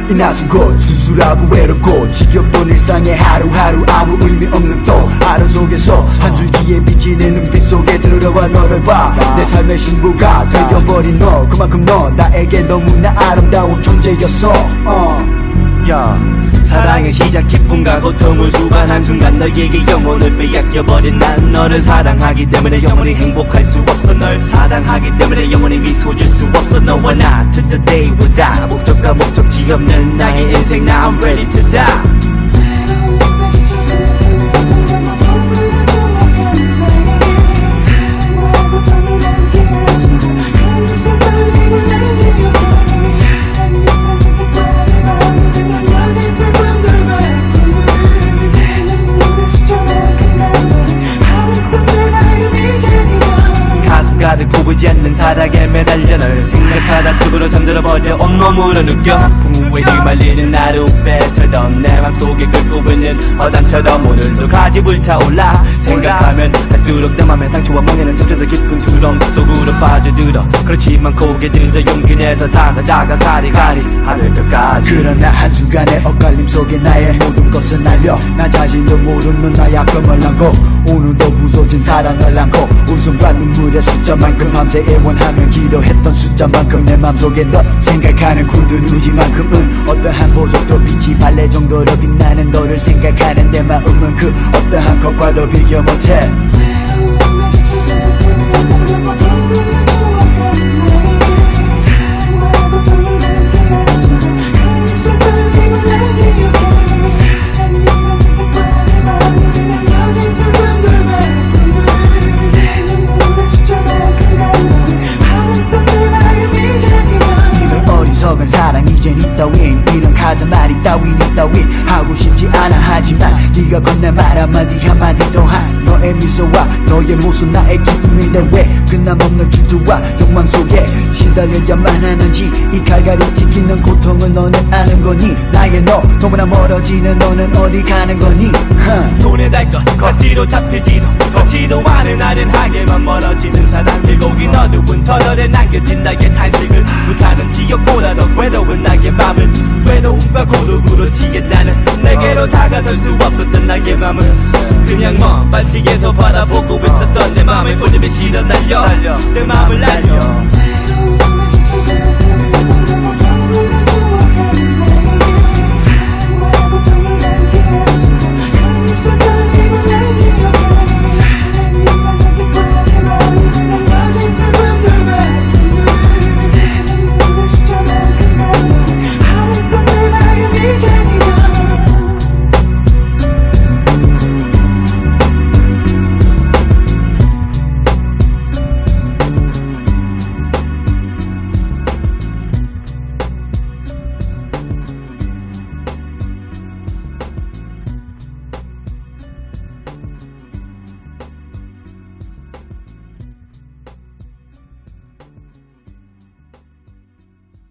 이낯은 곳 수술하고 외롭고 지겹던 일상의 하루하루 아무 의미 없는 또 하루 속에서 한 줄기의 빛이 내 눈빛 속에 들어와 너를 봐. 내 삶의 신부가 되어버린 너, 그만큼 너 나에게 너무나 아름다운 존재였어. 사랑의 시작 기쁨과 고통을 수반한 순간 너에게 영혼을 빼앗겨버린 난 너를 사랑하기 때문에 영원히 행복할 수 없어. 널 사랑하기 때문에 영원히 미소 질 수 없어. 너와 나 to the day we die. 목적과 목적지 없는 나의 인생 now I'm ready to die. 가득 보이지 않는 사랑에 매달려 널 생각하다 죽으러 잠들어버려 온몸으로 느껴 풍우에 휘말리는 하루배처럼 내 맘속에 끓고 있는 화산처럼 오늘도 가지 불타올라. 생각하면 할수록 내 맘의 상처와 멍에는 점점 더 깊은 수렁 속으로 빠져들어. 그렇지만 고개 들어 용기 내서 다가다가 가리가리 하늘 끝까지. 그러나 한순간의 엇갈림 속에 나의 모든 것을 날려 나 자신도 모르는 나의 아픔을 안고 오늘도 부서진 사랑을 안고 웃음과 눈물의 숫자만큼 밤새 애원하며 기도했던 숫자만큼 내 맘속에 너 생각하는 굳은 의지만큼은 어떠한 보석도 빛이 발레 정도로 빛나는 너를 생각하는 내 마음은 그 어떠한 것과도 비교 못해. 어리석은 사랑 이젠 이따윈 이런 가슴 말이 따윈 이따윈 하고 싶지 않아. 하지만 네가 건넨 말 한마디 한마디 또한 너의 미소와 너의 모습 나의 기쁨인데 왜 끝남없는 기도와 욕망 속에 시달려야만 하는지 이 갈갈이 튀기는 고통을 너는 아는 거니. 나의 너 너무나 멀어지는 너는 어디 가는 거니. 손에 달 것 같지도 잡히지도 걷지도 않은 아련하게만 멀어지는 사랑 길고기 어두운 터널에 남겨진 나의 탄식을 불타는 지옥보다 더 외로운 나의 맘을 외로움과 고독으로 지게 나는 내게로 다가설 수 없었던 나의 맘을 그냥 먼 발치에서 바라보고 있었던 내 맘을 꽂으며 실어 날려 내 맘을 날려